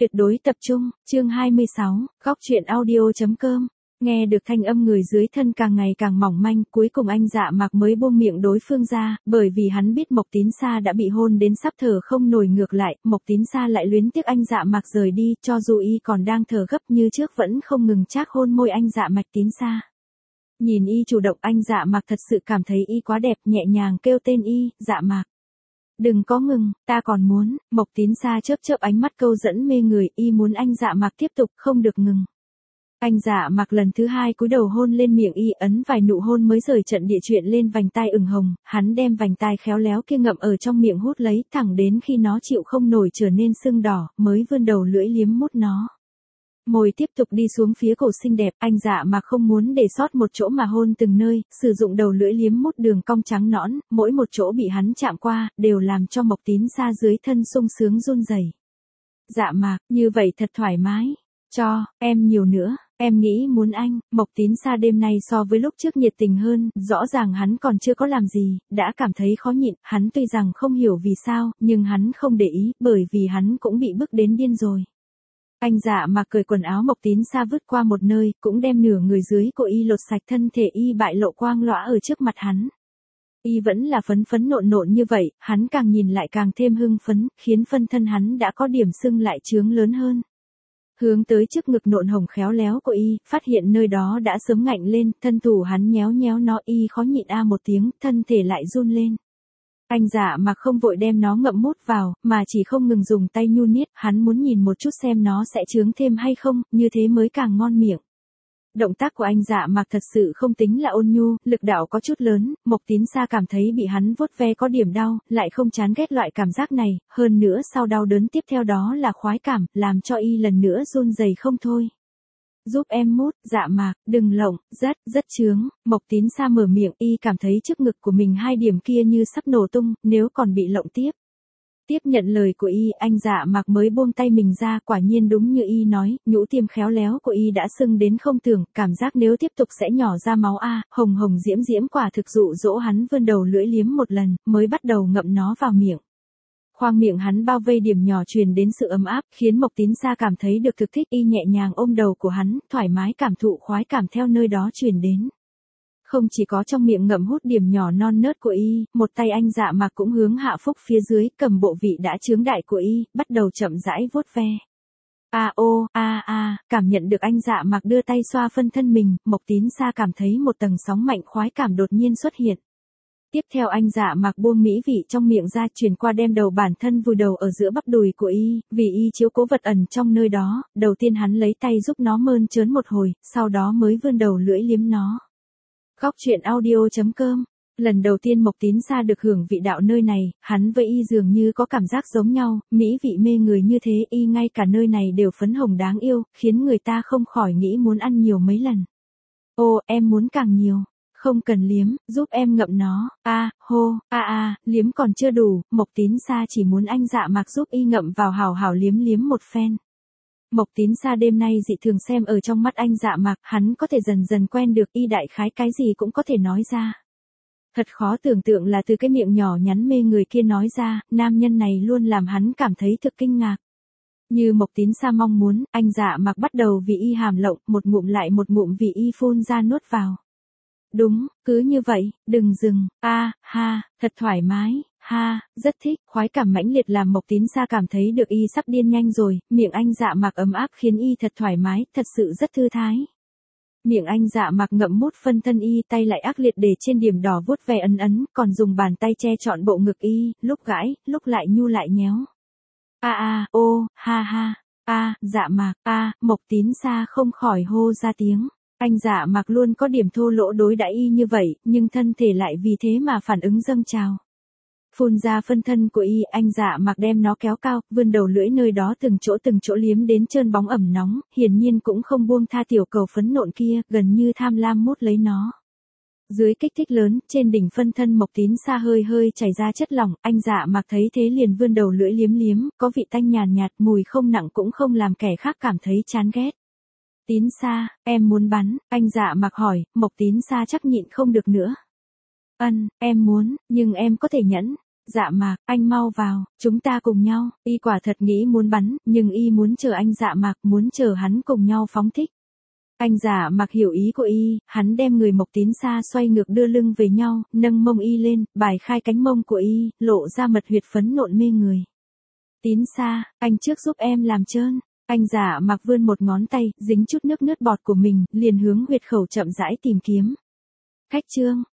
Tuyệt đối tập trung, chương 26, góc truyện audio.com. Nghe được thanh âm người dưới thân càng ngày càng mỏng manh, cuối cùng anh Dạ Mạc mới buông miệng đối phương ra, bởi vì hắn biết Mộc Tín Sa đã bị hôn đến sắp thở không nổi, ngược lại, Mộc Tín Sa lại luyến tiếc anh Dạ Mạc rời đi, cho dù y còn đang thở gấp như trước vẫn không ngừng trác hôn môi anh Dạ Mạc Tín Sa. Nhìn y chủ động, anh Dạ Mạc thật sự cảm thấy y quá đẹp, nhẹ nhàng kêu tên y, Dạ Mạc. Đừng có ngừng, ta còn muốn. Mộc Tín Sa chớp chớp ánh mắt câu dẫn mê người, y muốn anh Dạ Mạc tiếp tục, không được ngừng. Anh Dạ Mạc lần thứ hai cúi đầu hôn lên miệng y, ấn vài nụ hôn mới rời trận địa chuyện lên vành tai ửng hồng, hắn đem vành tai khéo léo kia ngậm ở trong miệng hút lấy, thẳng đến khi nó chịu không nổi trở nên sưng đỏ, mới vươn đầu lưỡi liếm mút nó. Môi tiếp tục đi xuống phía cổ xinh đẹp, anh Dạ Mạc không muốn để sót một chỗ mà hôn từng nơi, sử dụng đầu lưỡi liếm mút đường cong trắng nõn, mỗi một chỗ bị hắn chạm qua, đều làm cho Mộc Tín Sa dưới thân sung sướng run rẩy. Dạ Mạc, như vậy thật thoải mái. Cho, em nhiều nữa, em nghĩ muốn anh. Mộc Tín Sa đêm nay so với lúc trước nhiệt tình hơn, rõ ràng hắn còn chưa có làm gì, đã cảm thấy khó nhịn, hắn tuy rằng không hiểu vì sao, nhưng hắn không để ý, bởi vì hắn cũng bị bức đến điên rồi. Anh Dạ Mạc cởi quần áo Mộc Tín Sa vứt qua một nơi, cũng đem nửa người dưới của y lột sạch, thân thể y bại lộ quang lõa ở trước mặt hắn. Y vẫn là phấn phấn nộn nộn như vậy, hắn càng nhìn lại càng thêm hưng phấn, khiến phân thân hắn đã có điểm sưng lại trướng lớn hơn. Hướng tới trước ngực nộn hồng khéo léo của y, phát hiện nơi đó đã sớm ngạnh lên, thân thủ hắn nhéo nhéo nó, y khó nhịn a một tiếng, thân thể lại run lên. Anh Dạ Mạc không vội đem nó ngậm mút vào, mà chỉ không ngừng dùng tay nhu niết, hắn muốn nhìn một chút xem nó sẽ chướng thêm hay không, như thế mới càng ngon miệng. Động tác của anh Dạ Mạc thật sự không tính là ôn nhu, lực đạo có chút lớn, Mộc Tín Sa cảm thấy bị hắn vuốt ve có điểm đau, lại không chán ghét loại cảm giác này, hơn nữa sau đau đớn tiếp theo đó là khoái cảm, làm cho y lần nữa run rẩy không thôi. Giúp em mút, Dạ Mạc, đừng lộng, rất chướng. Mộc Tín Sa mở miệng, y cảm thấy trước ngực của mình hai điểm kia như sắp nổ tung, nếu còn bị lộng tiếp. Tiếp nhận lời của y, anh Dạ Mạc mới buông tay mình ra, quả nhiên đúng như y nói, nhũ tiêm khéo léo của y đã sưng đến không tưởng, cảm giác nếu tiếp tục sẽ nhỏ ra máu a, hồng hồng diễm diễm, quả thực dụ dỗ hắn vươn đầu lưỡi liếm một lần, mới bắt đầu ngậm nó vào miệng. Khoang miệng hắn bao vây điểm nhỏ truyền đến sự ấm áp, khiến Mộc Tín Sa cảm thấy được thực thích, y nhẹ nhàng ôm đầu của hắn, thoải mái cảm thụ khoái cảm theo nơi đó truyền đến. Không chỉ có trong miệng ngậm hút điểm nhỏ non nớt của y, một tay anh Dạ Mạc cũng hướng hạ phúc phía dưới, cầm bộ vị đã chướng đại của y, bắt đầu chậm rãi vuốt ve. Cảm nhận được anh Dạ Mạc đưa tay xoa phân thân mình, Mộc Tín Sa cảm thấy một tầng sóng mạnh khoái cảm đột nhiên xuất hiện. Tiếp theo anh Dạ Mạc buông mỹ vị trong miệng ra, truyền qua đem đầu bản thân vùi đầu ở giữa bắp đùi của y, vì y chiếu cố vật ẩn trong nơi đó, đầu tiên hắn lấy tay giúp nó mơn trớn một hồi, sau đó mới vươn đầu lưỡi liếm nó. Góc truyện audio.com. Lần đầu tiên Mộc Tín Sa được hưởng vị đạo nơi này, hắn với y dường như có cảm giác giống nhau, mỹ vị mê người như thế, y ngay cả nơi này đều phấn hồng đáng yêu, khiến người ta không khỏi nghĩ muốn ăn nhiều mấy lần. Ô, em muốn càng nhiều. Không cần liếm, giúp em ngậm nó. Liếm còn chưa đủ, Mộc Tín Sa chỉ muốn anh Dạ Mạc giúp y ngậm vào hào hào liếm một phen. Mộc Tín Sa đêm nay dị thường xem ở trong mắt anh Dạ Mạc, hắn có thể dần dần quen được y, đại khái cái gì cũng có thể nói ra. Thật khó tưởng tượng là từ cái miệng nhỏ nhắn mê người kia nói ra, nam nhân này luôn làm hắn cảm thấy thực kinh ngạc. Như Mộc Tín Sa mong muốn, anh Dạ Mạc bắt đầu vì y hàm lộng, một ngụm lại một ngụm vì y phun ra nuốt vào. Đúng, cứ như vậy, đừng dừng, thật thoải mái, rất thích, khoái cảm mãnh liệt làm Mộc Tín Sa cảm thấy được y sắp điên nhanh rồi, miệng anh Dạ Mạc ấm áp khiến y thật thoải mái, thật sự rất thư thái. Miệng anh Dạ Mạc ngậm mút phân thân y, tay lại ác liệt để trên điểm đỏ vuốt ve ấn, còn dùng bàn tay che trọn bộ ngực y, lúc gãi, lúc lại nhu lại nhéo. Dạ Mạc, Mộc Tín Sa không khỏi hô ra tiếng. Anh Dạ Mạc luôn có điểm thô lỗ đối đãi y như vậy, nhưng thân thể lại vì thế mà phản ứng dâng trào. Phun ra phân thân của y, anh Dạ Mạc đem nó kéo cao, vươn đầu lưỡi nơi đó từng chỗ liếm đến trơn bóng ẩm nóng, hiển nhiên cũng không buông tha tiểu cầu phấn nộn kia, gần như tham lam mút lấy nó. Dưới kích thích lớn, trên đỉnh phân thân Mộc Tín Sa hơi chảy ra chất lỏng, anh Dạ Mạc thấy thế liền vươn đầu lưỡi liếm, có vị tanh nhàn nhạt, mùi không nặng cũng không làm kẻ khác cảm thấy chán ghét. Tín Sa, em muốn bắn, anh Dạ Mạc hỏi, Mộc Tín Sa chắc nhịn không được nữa. Em muốn, nhưng em có thể nhẫn. Dạ Mạc, anh mau vào, chúng ta cùng nhau, y quả thật nghĩ muốn bắn, nhưng y muốn chờ anh Dạ Mạc, muốn chờ hắn cùng nhau phóng thích. Anh Dạ Mạc hiểu ý của y, hắn đem người Mộc Tín Sa xoay ngược đưa lưng về nhau, nâng mông y lên, bài khai cánh mông của y, lộ ra mật huyệt phấn nộn mê người. Tín Sa, anh trước giúp em làm trơn. Anh Dạ Mạc vươn một ngón tay, dính chút nước bọt của mình, liền hướng huyệt khẩu chậm rãi tìm kiếm. Khách trương,